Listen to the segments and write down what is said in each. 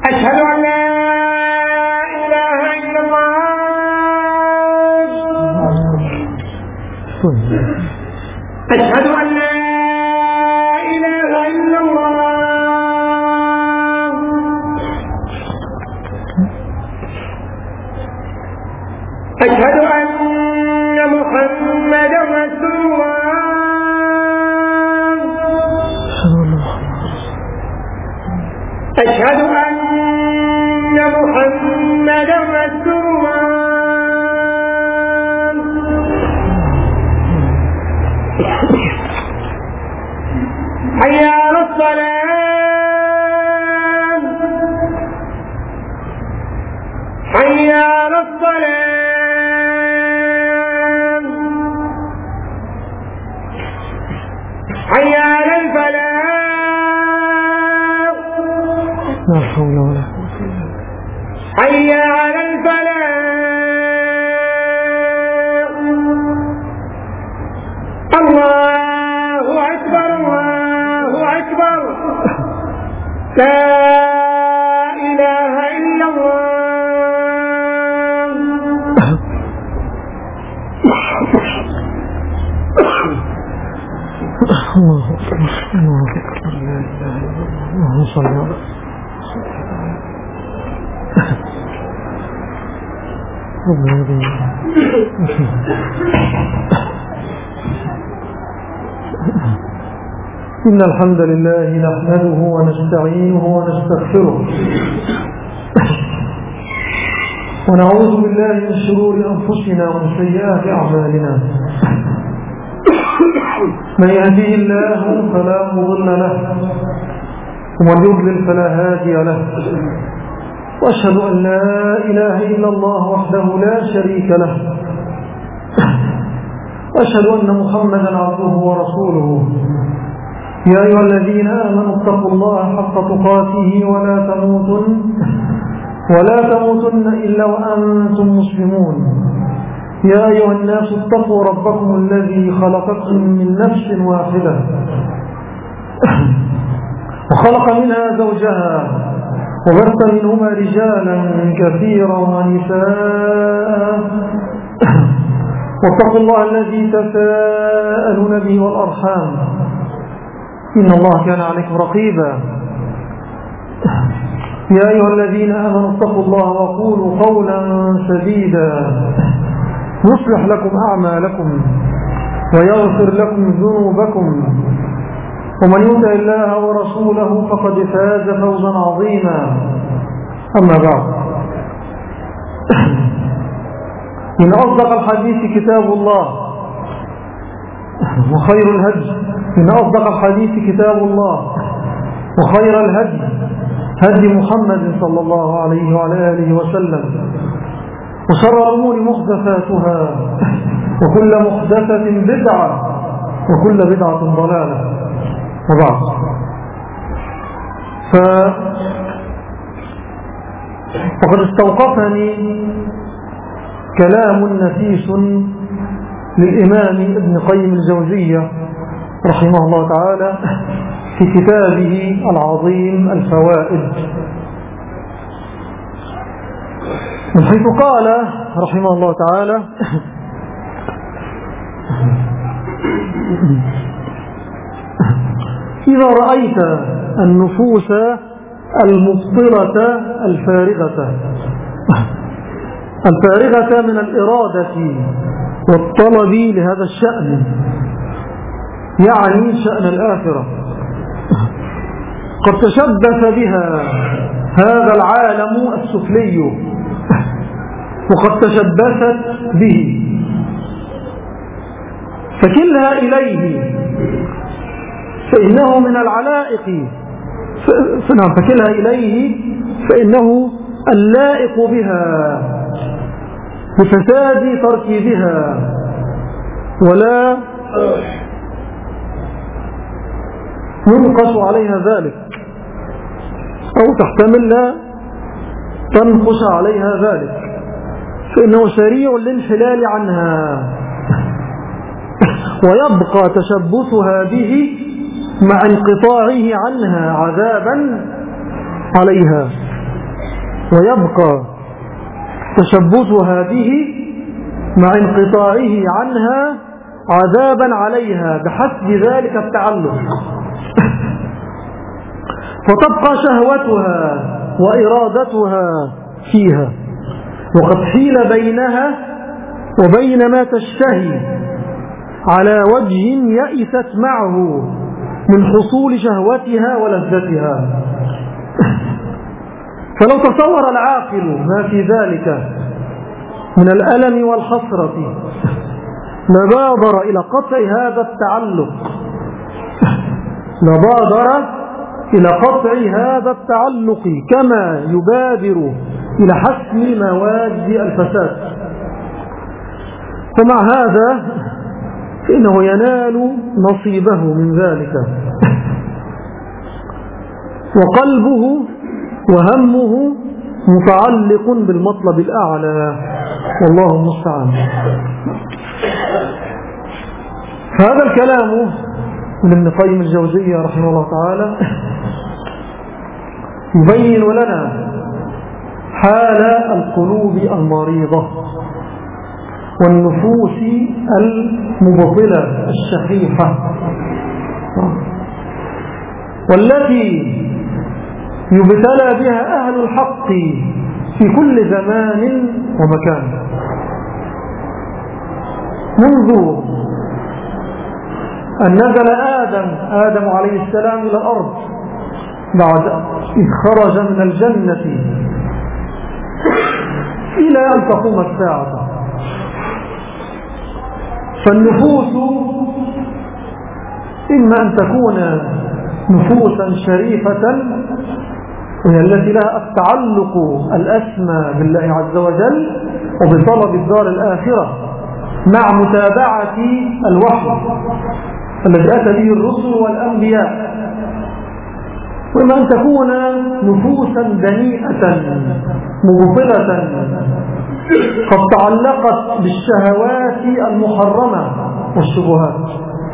أشهد أن لا إله إلا الله. أشهد أن لا إله إلا الله. أشهد أن محمدا رسول الله. أشهد أن محمدا رسول الله. حي على الصلاة. حي على الصلاة. حي على الفلاح. لا حول ولا قوة. حي على الفلاح. الله أكبر الله أكبر. لا إله إلا الله. الله أكبر الله أكبر. لا إله إلا الله. اللهم صل على إن الحمد لله نحمده ونستعينه ونستغفره ونعوذ بالله من شرور أنفسنا ومن سيئات أعمالنا. من يهديه الله فلا مضل له ومن يضلل فلا هادي له. وأشهد أن لا إله إلا الله وحده لا شريك له. وأشهد أن محمدا عبده ورسوله. يا أيها الذين آمنوا اتقوا الله حق تقاته ولا تموتن إلا وأنتم مسلمون. يا أيها الناس اتقوا ربكم الذي خلقكم من نفس واحدة وخلق منها زوجها وبث منهما رجالا كثيرا ونساء واتقوا الله الذي تساءلون به والأرحام إن الله كان عليكم رقيبا. يا أيها الذين آمنوا اتقوا الله وقولوا قولا سديدا يصلح لكم أعمالكم ويغفر لكم ذنوبكم ومن يطع الله ورسوله فقد فاز فوزا عظيما. أما بعد، إن أصدق الحديث كتاب الله وخير الهدي وخير الهدي هدي محمد صلى الله عليه وعلى آله وسلم. وشر الأمور محدثاتها وكل محدثة بدعة وكل بدعة ضلالة. وبعد، فقد استوقفني كلام نفيس للإمام ابن قيم الجوزية رحمه الله تعالى في كتابه العظيم الفوائد، من حيث قال رحمه الله تعالى: إذا رأيت النفوس المبطلة الفارغة من الإرادة والطلب لهذا الشأن، يعني شأن الآخرة، قد تشبث بها هذا العالم السفلي وقد تشبثت به، فكلها إليه فإنه من العلائق، فكلها إليه فإنه اللائق بها بفساد تركيبها، ولا ينقص عليها ذلك، أو تحتمل لا تنقص عليها ذلك، فإنه سريع الانحلال عنها، ويبقى تشبثها به مع انقطاعه عنها عذابا عليها. ويبقى تشبثها به مع انقطاعه عنها عذابا عليها بحسب ذلك التعلق، فتبقى شهوتها وإرادتها فيها، وقد حيل بينها وبين ما تشتهي على وجه يئست معه من حصول شهوتها ولذتها. فلو تصور العاقل ما في ذلك من الألم والحسرة لبادر إلى قطع هذا التعلق، كما يبادر إلى حسم مواد الفساد. فمع هذا فإنه ينال نصيبه من ذلك، وقلبه وهمه متعلق بالمطلب الأعلى، والله المستعان. هذا الكلام من ابن قيم الجوزية رحمه الله تعالى يبين لنا حال القلوب المريضة والنفوس المبطلة الشحيحة، والتي يبتلى بها أهل الحق في كل زمان ومكان، منذ أن نزل آدم عليه السلام إلى الأرض بعد إذ خرج من الجنة إلى أن تقوم الساعة. فالنفوس إما أن تكون نفوسا شريفة وهي التي لها التعلق الأسمى بالله عز وجل وبطلب الدار الآخرة مع متابعة الوحي الذي أتى به الرسل والأنبياء، وإما أن تكون نفوسا دنيئة مبطلة قد تعلقت بالشهوات المحرمة والشبهات،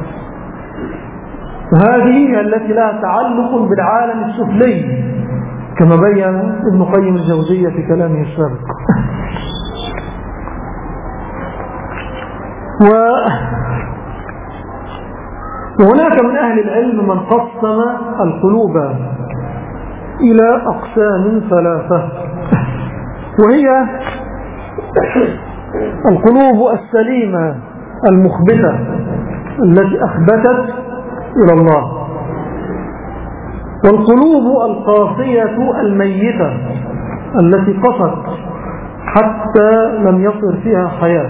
وهذه التي لها تعلق بالعالم السفلي كما بين ابن قيم الجوزية في كلامه السابق. وهناك من أهل العلم من قسم القلوب إلى أقسام ثلاثة، وهي القلوب السليمة المخبتة التي أخبتت إلى الله، والقلوب القاسية الميتة التي قست حتى لم يصر فيها حياة،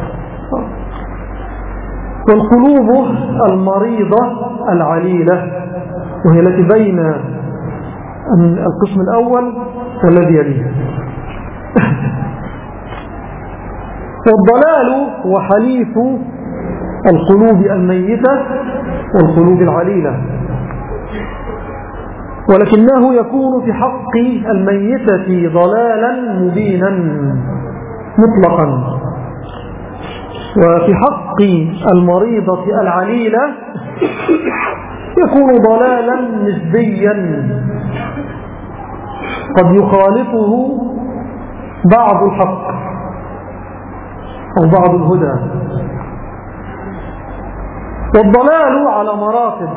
والقلوب المريضة العليلة وهي التي بين القسم الأول والذي يليه. والضلال هو حليف القلوب الميتة والقلوب العليلة، ولكنه يكون في حق الميتة ضلالا مبينا مطلقا، وفي حق المريضة العليلة يكون ضلالا نسبيا قد يخالطه بعض الحق أو بعض الهدى. والضلال على مراتب: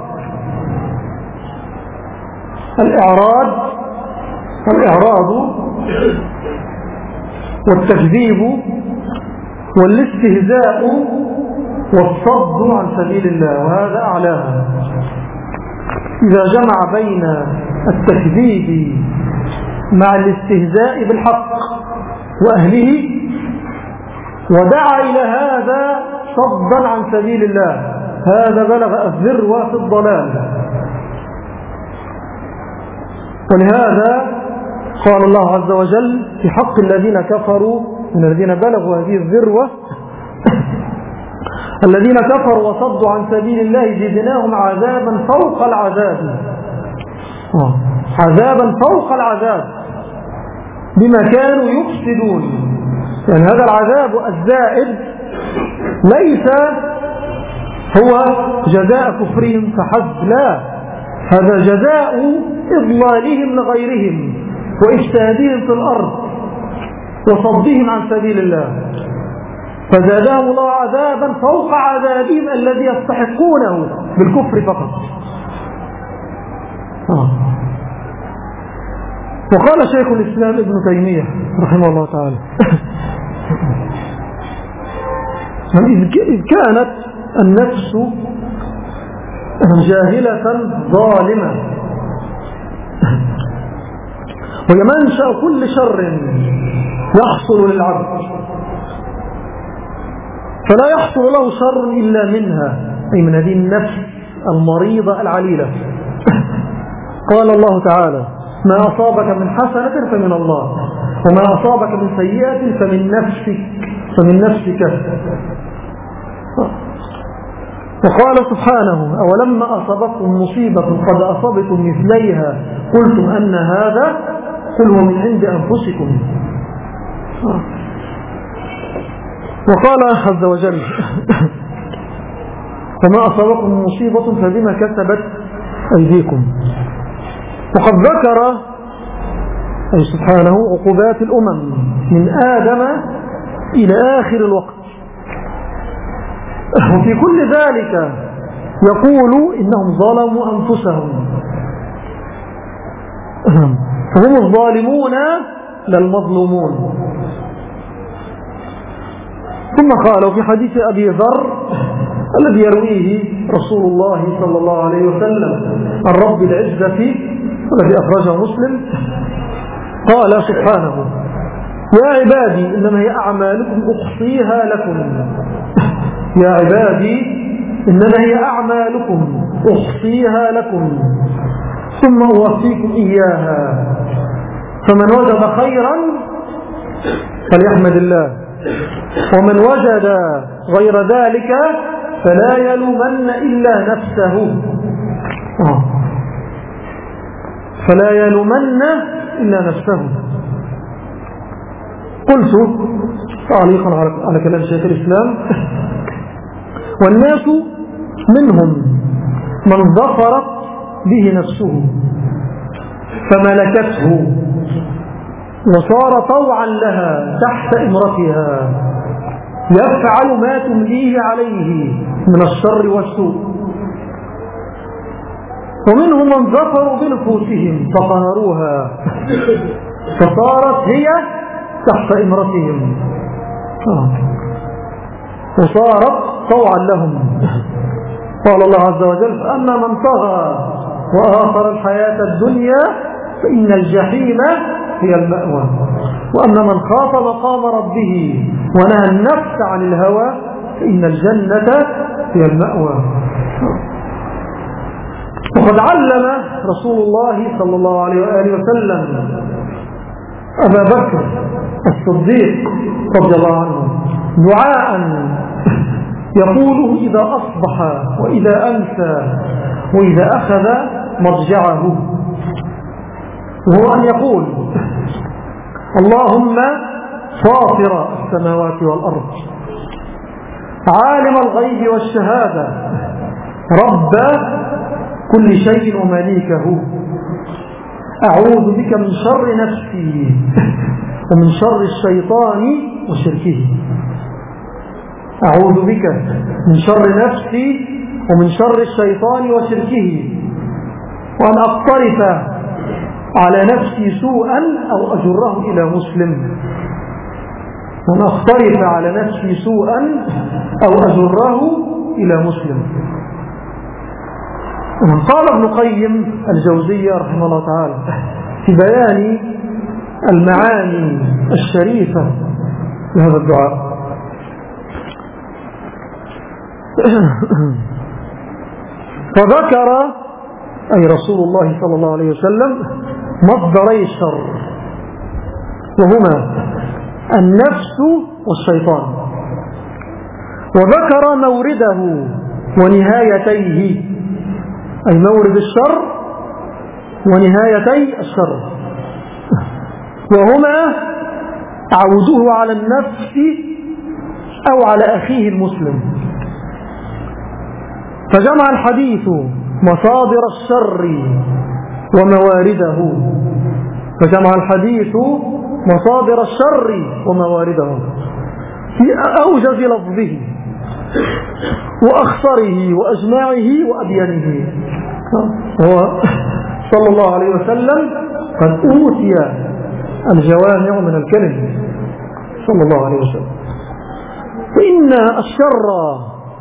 الإعراض والتكذيب والاستهزاء والصد عن سبيل الله، وهذا أعلاها. إذا جمع بين التكذيب مع الاستهزاء بالحق وأهله ودعا إلى هذا صدا عن سبيل الله، هذا بلغ الذروة في الضلال. ولهذا قال الله عز وجل في حق الذين كفروا من الذين بلغوا هذه الذروة: الذين كفروا وصدوا عن سبيل الله زدناهم عذابا فوق العذاب، عذابا فوق العذاب بما كانوا يفسدون. يعني هذا العذاب الزائد ليس هو جزاء كفرهم فحسب، لا، هذا جزاء إضلالهم لغيرهم وإفسادهم في الأرض وصدهم عن سبيل الله، فزادهم الله عذابا فوق عذابهم الذي يستحقونه بالكفر فقط. وقال شيخ الإسلام ابن تيمية رحمه الله تعالى إذ كانت النفس جاهلة ظالمة وهي منشأ كل شر يحصل للعبد، فلا يحصل له شر إلا منها، أي من هذه النفس المريضة العليلة. قال الله تعالى: ما أصابك من حسنة فمن الله، وما أصابك من سيئة فمن نفسك. وقال سبحانه: أولما أصابتكم مصيبة قد أصابتم مثليها قلتم أن هذا، قل هو من عند أنفسكم. وقال عز وجل: وما أصابكم مصيبة فبما كسبت أيديكم. وقد ذكر أي سبحانه عقوبات الأمم من آدم إلى آخر الوقت، وفي كل ذلك يقول إنهم ظلموا أنفسهم، فهم الظالمون لا المظلومون. ثم قالوا في حديث أبي ذر الذي يرويه رسول الله صلى الله عليه وسلم عن رب العزة الذي أخرجه مسلم، قال سبحانه: يا عبادي إنما هي أعمالكم أحصيها لكم، يا عبادي إنما هي أعمالكم أحصيها لكم ثم أوفيكم إياها، فمن وجد خيرا فليحمد الله، ومن وجد غير ذلك فلا يلومن إلا نفسه، فلا يلومن إلا نفسه. قلت تعليقا على كلام شيخ الإسلام: والناس منهم من ظفرت به نفسه فملكته وصار طوعا لها تحت إمرتها يفعل ما تمليه عليه من الشر والسوء، ومنهم من ظفروا بنفوسهم فقهروها فصارت هي تحت إمرتهم وصارت طوعا لهم. قال الله عز وجل: فأما من طغى وآخر الحياة الدنيا فإن الجحيم هي المأوى، وأما من خاف مقام ربه ونهى النفس عن الهوى فإن الجنة هي المأوى. وقد علم رسول الله صلى الله عليه وآله وسلم أبا بكر الصديق رضي الله عنه دعاء يقوله إذا أصبح وإذا أمسى وإذا أخذ مرجعه، وهو أن يقول: اللهم فاطر السماوات والأرض عالم الغيب والشهادة رب كل شيء ومليكه، أعوذ بك من شر نفسي ومن شر الشيطان وشركه، أعوذ بك من شر نفسي ومن شر الشيطان وشركه، وأن أقترف على نفسي سوءا أو أجره إلى مسلم، وأن أقترف على نفسي سوءا أو أجره إلى مسلم. قال ابن قيم الجوزية رحمه الله تعالى في بيان المعاني الشريفة لهذا الدعاء: فذكر أي رسول الله صلى الله عليه وسلم مصدري الشر، وهما النفس والشيطان، وذكر مورده ونهايتيه، أي مورد الشر ونهايتي الشر، وهما عوده على النفس أو على أخيه المسلم. فجمع الحديث مصادر الشر وموارده، فجمع الحديث مصادر الشر وموارده في أوجز لفظه وأخصره وأجمعه وأبينه. هو صلى الله عليه وسلم قد أوتي الجوامع من الكلم صلى الله عليه وسلم. فإن الشر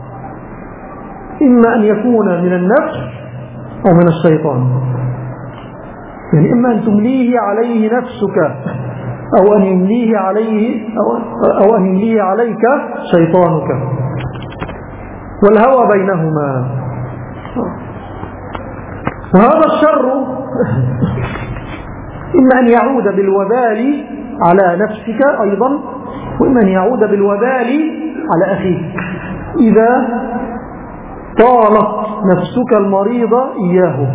إما أن يكون من النفس أو من الشيطان، يعني إما أن تمليه عليه نفسك أو أن يمليه عليه أو أن يمليه عليك شيطانك، والهوى بينهما. وهذا الشر إما أن يعود بالوبال على نفسك أيضا، وإما أن يعود بالوبال على أخيك إذا طالت نفسك المريضة إياه.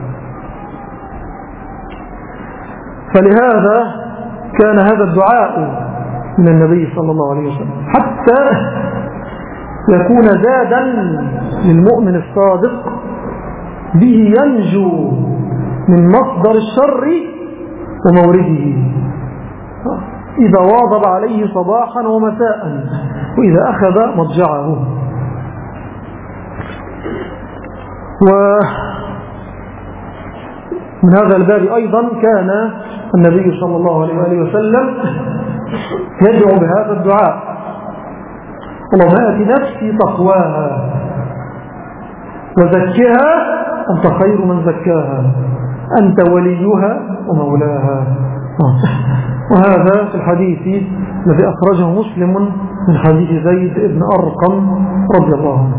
فلهذا كان هذا الدعاء من النبي صلى الله عليه وسلم حتى يكون زادا للمؤمن الصادق به ينجو من مصدر الشر ومورده إذا واظب عليه صباحا ومساء وإذا أخذ مضجعه. ومن هذا الباب أيضا كان النبي صلى الله عليه وآله وسلم يدعو بهذا الدعاء: اللهم آت نفسي تقواها وزكها أنت خير من زكاها أنت وليها ومولاها. وهذا في الحديث الذي أخرجه مسلم من حديث زيد بن أرقم رضي الله عنه.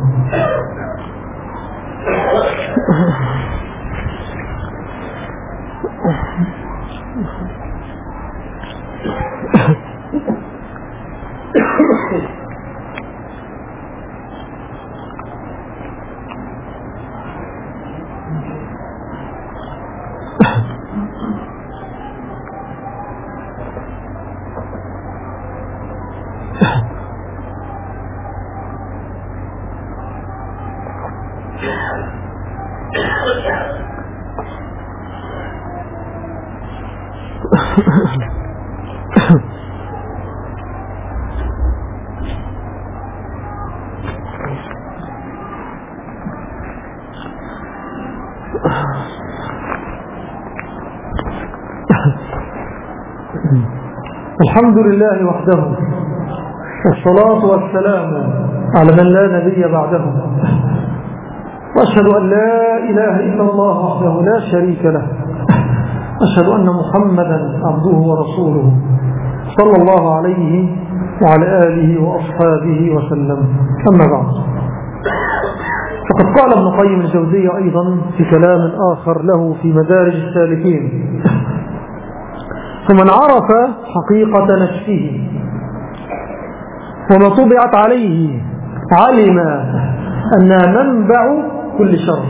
الحمد لله وحده والصلاة والسلام على من لا نبي بعده، وأشهد أن لا إله إلا الله وحده لا شريك له، أشهد أن محمدا عبده ورسوله صلى الله عليه وعلى آله وأصحابه وسلم. أما بعد، فقد قال ابن قيم الجوزية أيضا في كلام آخر له في مدارج السالكين: فمن عرف حقيقة نفسه وما طبعت عليه علم أنها منبع كل شر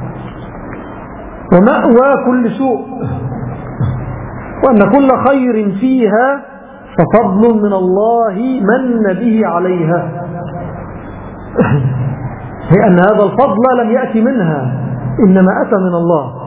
ومأوى كل سوء، وأن كل خير فيها ففضل من الله من به عليها، هي أن هذا الفضل لم يأتي منها إنما أتى من الله،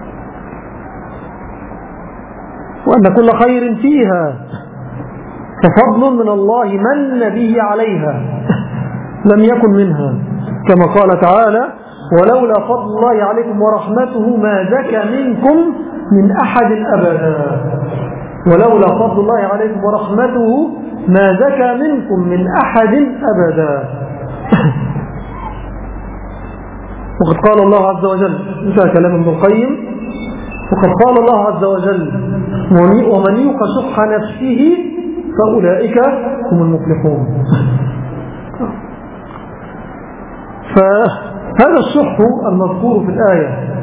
وأن كل خير فيها ففضل من الله من به عليها لم يكن منها، كما قال تعالى: ولولا فضل الله عليكم ورحمته ما زكى منكم من أحد أبدا. ولولا فضل الله عليكم ورحمته ما زكى منكم من أحد أبدا. وقد قال الله عز وجل، انتهى كلام ابن القيم، وقد قال الله عز وجل: ومن يوق شح نفسه فأولئك هم المفلحون. فهذا الشح المذكور في الآية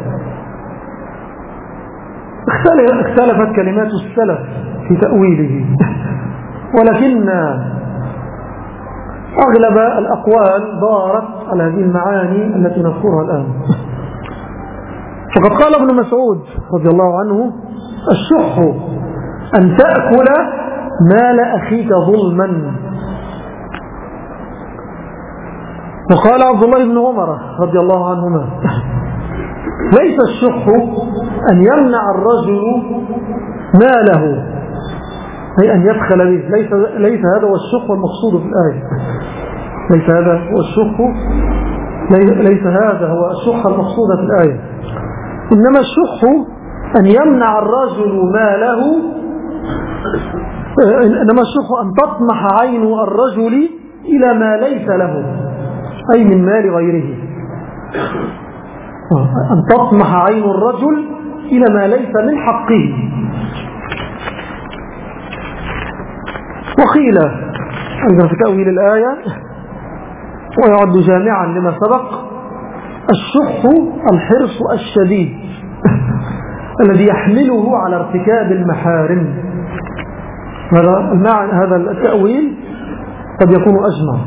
اختلفت كلمات السلف في تأويله، ولكن أغلب الأقوال دارت على هذه المعاني التي نذكرها الآن. فقد قال ابن مسعود رضي الله عنه: الشح أن تأكل مال أخيك ظلما. وقال عبد الله بن عمر رضي الله عنهما: ليس الشح أن يمنع الرجل ماله، أي أن يبخل به. ليس هذا هو الشح المقصود في الآية. ليس هذا هو الشح، ليس هذا هو الشح المقصود في الآية. إنما الشح أن يمنع الرجل ماله، إنما الشح أن تطمح عين الرجل إلى ما ليس له، أي من مال غيره. أن تطمح عين الرجل إلى ما ليس من حقه. وقيل أيضا في تأويل الآية ويعد جامعا لما سبق: الشح الحرص الشديد الذي يحمله على ارتكاب المحارم. هذا التأويل قد يكون أجمع.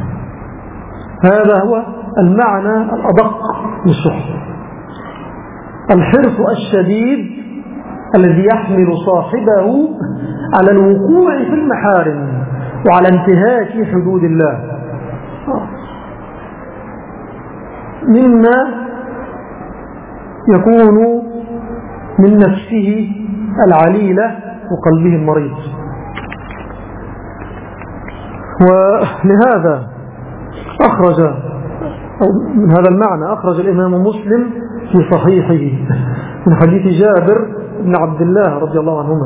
هذا هو المعنى الأدق للشح: الحرص الشديد الذي يحمل صاحبه على الوقوع في المحارم وعلى انتهاك حدود الله، مما يكون من نفسه العليلة وقلبه المريض. ولهذا أخرج، أو من هذا المعنى أخرج الإمام مسلم في صحيحه من حديث جابر بن عبد الله رضي الله عنهما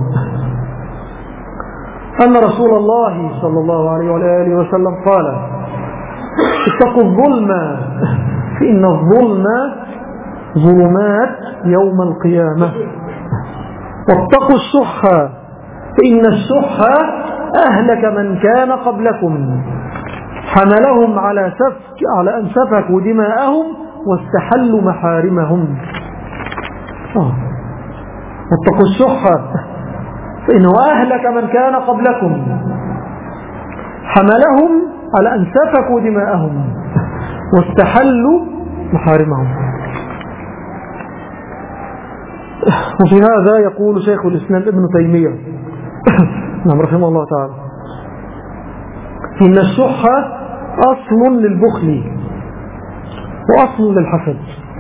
أن رسول الله صلى الله عليه وآله وسلم قال: اتقوا الظلم فإن الظلم ظلمات يوم القيامة، واتقوا الشح فإن الشح أهلك من كان قبلكم، حملهم على أن سفكوا دماءهم واستحلوا محارمهم. واتقوا الشح فإنه أهلك من كان قبلكم، حملهم على أن سفكوا دماءهم واستحلوا محارمهم. وفي هذا يقول شيخ الإسلام ابن تيمية نعم رحمه الله تعالى: إن الشح أصل للبخل وأصل للحسد.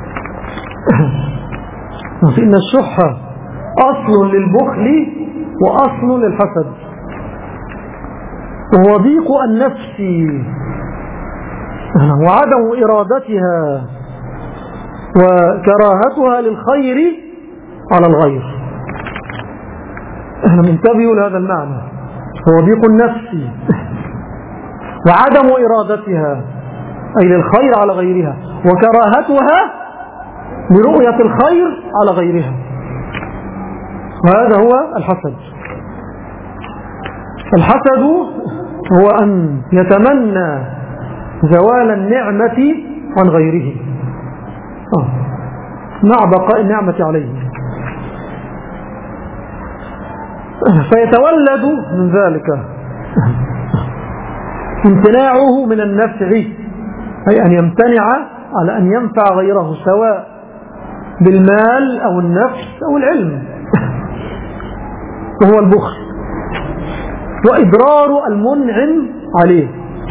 إن الشح أصل للبخل وأصل للحسد، وهو ضيق النفس وعدم إرادتها وكراهتها للخير على الغير. انتبهوا لهذا المعنى: هو ضيق النفس وعدم إرادتها أي للخير على غيرها، وكراهتها لرؤية الخير على غيرها. وهذا هو الحسد. الحسد هو أن يتمنى زوال النعمة عن غيره مع بقاء النعمة عليه، فيتولد من ذلك امتناعه من النفع، أي أن يمتنع على أن ينفع غيره سواء بالمال أو النفس أو العلم، وهو البخل وإضرار المنعم عليه.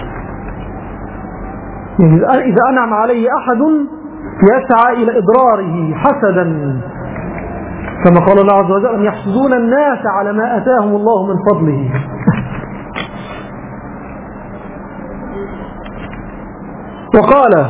يعني إذا أنعم عليه أحد يسعى إلى إضراره حسدا، كما قال الله عز وجل: أن يحسدون الناس على ما أتاهم الله من فضله. وقال: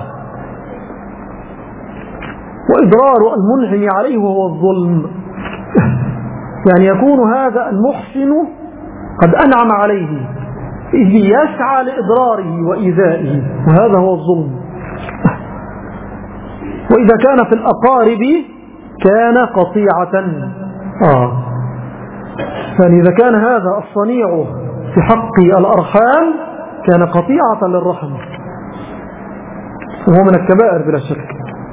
وإضرار المنعم عليه وهو الظلم، يعني يكون هذا المحسن قد أنعم عليه إذ يسعى لإضراره وإيذائه، وهذا هو الظلم. وإذا كان في الأقارب كان قطيعة، يعني إذا كان هذا الصنيع في حق الأرحام كان قطيعة للرحم، وهو من الكبائر بلا شك.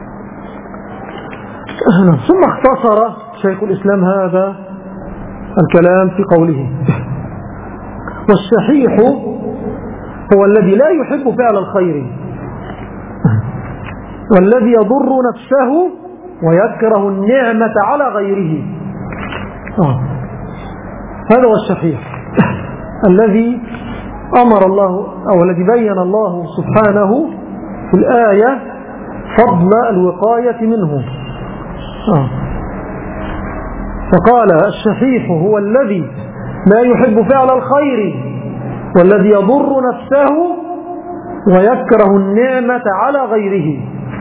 ثم اختصر شيخ الإسلام هذا الكلام في قوله: والشحيح هو الذي لا يحب فعل الخير والذي يضر نفسه ويكره النعمة على غيره. هذا هو الشحيح الذي أمر الله أو الذي بين الله سبحانه في الآية فضل الوقاية منه. فقال الشحيح هو الذي لا يحب فعل الخير والذي يضر نفسه ويكره النعمة على غيره.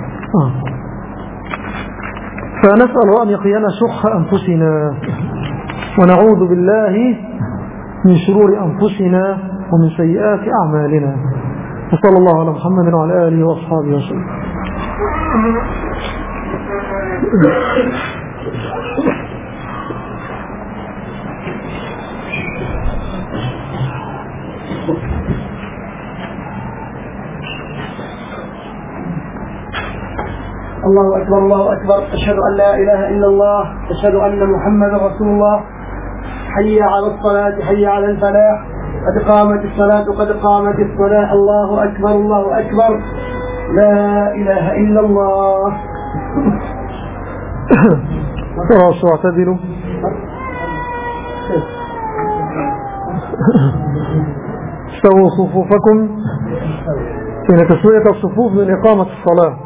فنسأل أن يقينا شح أنفسنا ونعوذ بالله من شرور أنفسنا ومن سيئات أعمالنا. وصلى الله على محمد وعلى آله وأصحابه وسلم. الله أكبر الله أكبر، أشهد أن لا إله إلا الله، أشهد أن محمد رسول الله. حي على الصلاة، حي على الفلاح، قد قامت الصلاة قد قامت الصلاة. الله أكبر الله أكبر، لا إله إلا الله. تراصوا واعتدلوا. استووا صفوفكم إن تسوية الصفوف من إقامة الصلاة.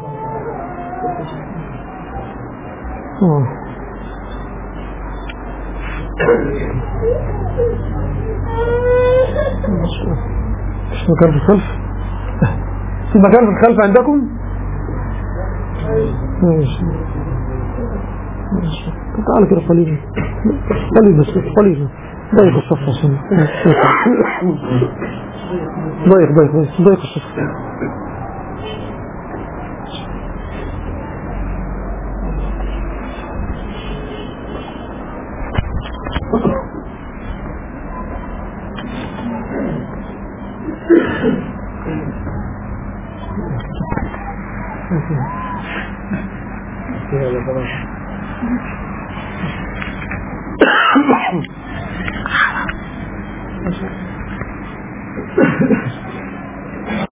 مش مكان في الخلف؟ في مكان في الخلف عندكم؟ ماشي تعال كده قليلا قليلا ضيق الصف عشان ضيق الصف. يلا خلاص.